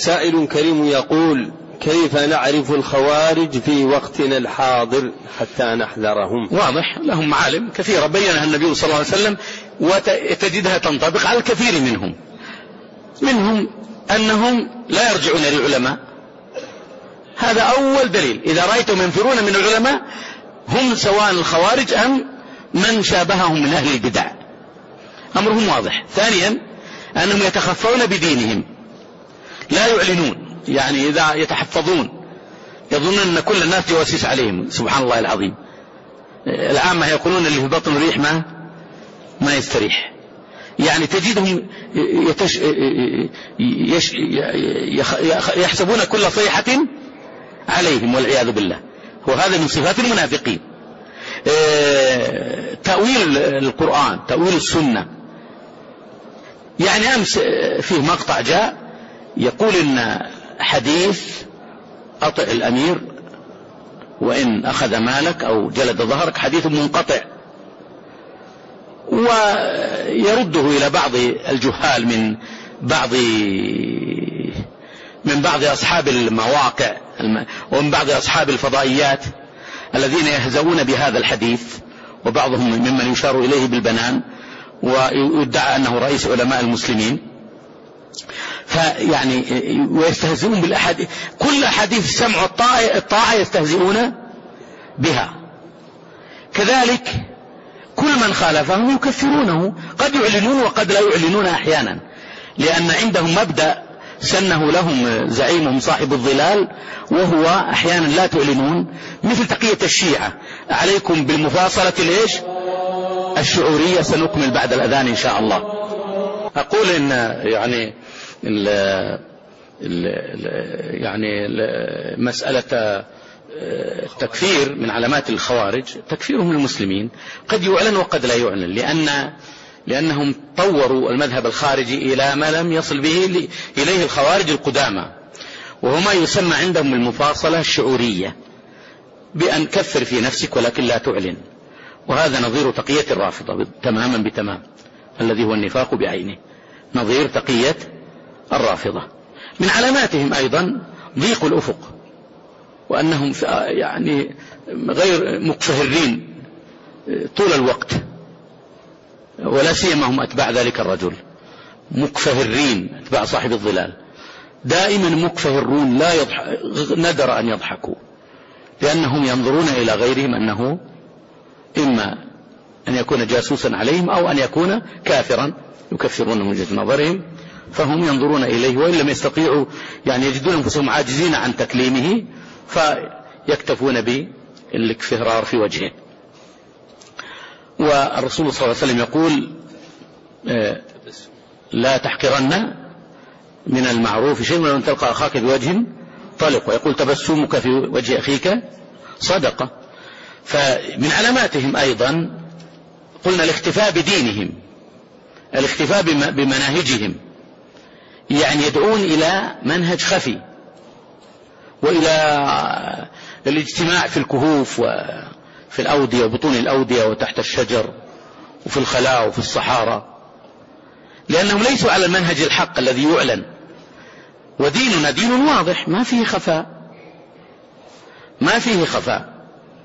سائل كريم يقول: كيف نعرف الخوارج في وقتنا الحاضر حتى نحذرهم؟ واضح، لهم معالم كثيرة بينها النبي صلى الله عليه وسلم وتجدها تنطبق على الكثير منهم أنهم لا يرجعون للعلماء. هذا أول دليل. إذا رأيتم ينفرون من العلماء هم سواء الخوارج أم من شابههم من أهل البدع، أمرهم واضح. ثانيا أنهم يتخفون بدينهم، لا يعلنون، يعني إذا يتحفظون يظنون أن كل الناس جواسيس عليهم. سبحان الله العظيم، العامة يقولون اللي في بطن الريح ما يستريح. يعني تجدهم يحسبون كل صيحة عليهم والعياذ بالله، وهذا من صفات المنافقين. تأويل القرآن، تأويل السنة. يعني أمس فيه مقطع جاء يقول إن حديث أطع الأمير وإن أخذ مالك أو جلد ظهرك حديث منقطع، ويرده إلى بعض الجهال من بعض أصحاب المواقع ومن بعض أصحاب الفضائيات الذين يهزؤون بهذا الحديث، وبعضهم ممن يشار إليه بالبنان ويدعى أنه رئيس علماء المسلمين. فيعني ويستهزئون بالأحاديث، كل أحاديث السمع والطاعة يستهزئون بها. كذلك كل من خالفهم يكفرونه، قد يعلنون وقد لا يعلنون أحيانا، لأن عندهم مبدأ سنه لهم زعيمهم صاحب الظلال، وهو أحيانا لا تعلنون، مثل تقية الشيعة: عليكم بالمفاصلة الشعورية، سنكمل بعد الأذان إن شاء الله. أقول إن يعني مسألة التكفير من علامات الخوارج تكفيرهم المسلمين، قد يعلن وقد لا يعلن، لأنهم طوروا المذهب الخارجي إلى ما لم يصل به إليه الخوارج القدامى، وهو ما يسمى عندهم المفاصلة الشعورية، بأن كفر في نفسك ولكن لا تعلن. وهذا نظير تقية الرافضة تماما بتمام، الذي هو النفاق بعينه، نظير تقية الرافضة. من علاماتهم أيضا ضيق الأفق، وأنهم يعني غير مقفهرين طول الوقت، ولا سيما هم أتباع ذلك الرجل، مقفهرين أتباع صاحب الظلال، دائما مقفهرون، ندر أن يضحكوا، لأنهم ينظرون إلى غيرهم أنه إما أن يكون جاسوسا عليهم أو أن يكون كافرا، يكفرون من وجهة نظرهم، فهم ينظرون إليه، وإن لم يستطيعوا يعني يجدون أنفسهم عاجزين عن تكليمه فيكتفون بالاكفهرار في وجهه. والرسول صلى الله عليه وسلم يقول: لا تحقرن من المعروف شيء ولو أن تلقى أخاك بوجه طلق، ويقول: تبسمك في وجه أخيك صدقة. فمن علاماتهم أيضا قلنا الاختفاء بدينهم، الاختفاء بمناهجهم، يعني يدعون إلى منهج خفي، وإلى الاجتماع في الكهوف وفي الأودية وبطون الأودية وتحت الشجر وفي الخلاء وفي الصحارى، لأنهم ليسوا على المنهج الحق الذي يعلن. وديننا دين واضح، ما فيه خفاء.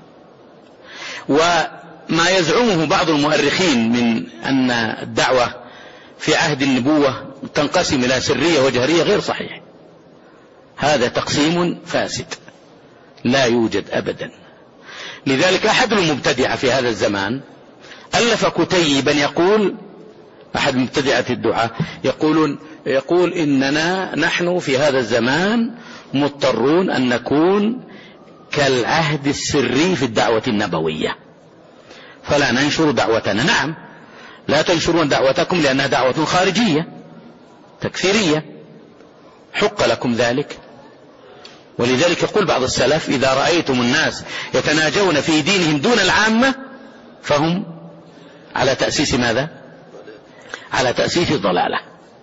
وما يزعمه بعض المؤرخين من أن الدعوة في عهد النبوة تنقسم إلى سرية وجهرية غير صحيح، هذا تقسيم فاسد لا يوجد أبدا. لذلك أحد المبتدعة في هذا الزمان ألف كتيبا يقول، أحد مبتدعة الدعاء يقول إننا نحن في هذا الزمان مضطرون أن نكون كالعهد السري في الدعوة النبوية، فلا ننشر دعوتنا. نعم، لا تنشرون دعوتكم لأنها دعوة خارجية تكفيرية، حق لكم ذلك. ولذلك يقول بعض السلف: إذا رأيتم الناس يتناجون في دينهم دون العامة فهم على تأسيس ماذا؟ على تأسيس ضلالة.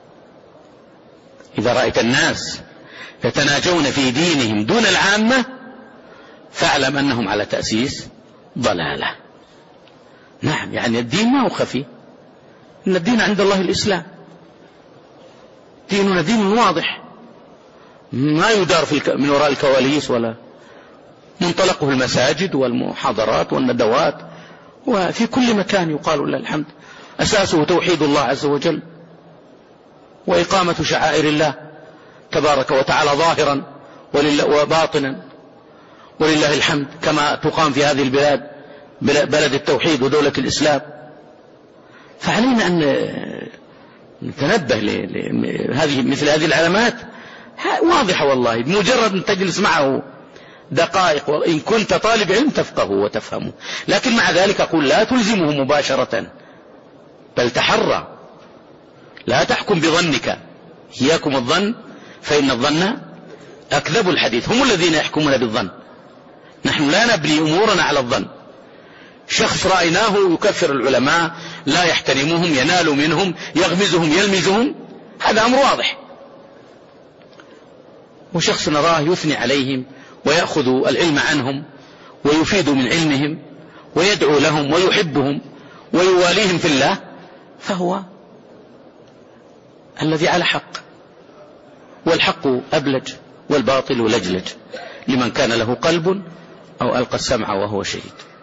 إذا رأيت الناس يتناجون في دينهم دون العامة فاعلم أنهم على تأسيس ضلالة. نعم، يعني الدين ما هو خفي، إن الدين عند الله الإسلام، ديننا دين واضح، ما يدار من وراء الكواليس، ولا منطلقه المساجد والمحاضرات والندوات، وفي كل مكان يقال لله الحمد. أساسه توحيد الله عز وجل وإقامة شعائر الله تبارك وتعالى ظاهرا وباطنا، ولله الحمد، كما تقام في هذه البلاد بلد التوحيد ودولة الإسلام. فعلينا أن نتنبه مثل هذه العلامات واضحة والله، بمجرد أن تجلس معه دقائق، وإن كنت طالب علم تفقه وتفهمه. لكن مع ذلك أقول لا تلزمه مباشرة، بل تحرى، لا تحكم بظنك. إياكم الظن فإن الظن أكذب الحديث. هم الذين يحكمون بالظن، نحن لا نبني أمورنا على الظن. شخص رأيناه يكفر العلماء، لا يحترمهم، ينال منهم، يغمزهم، يلمزهم، هذا أمر واضح. وشخص نراه يثني عليهم ويأخذ العلم عنهم ويفيد من علمهم ويدعو لهم ويحبهم ويواليهم في الله، فهو الذي على حق، والحق أبلج والباطل لجلج، لمن كان له قلب أو ألقى السمع وهو شهيد.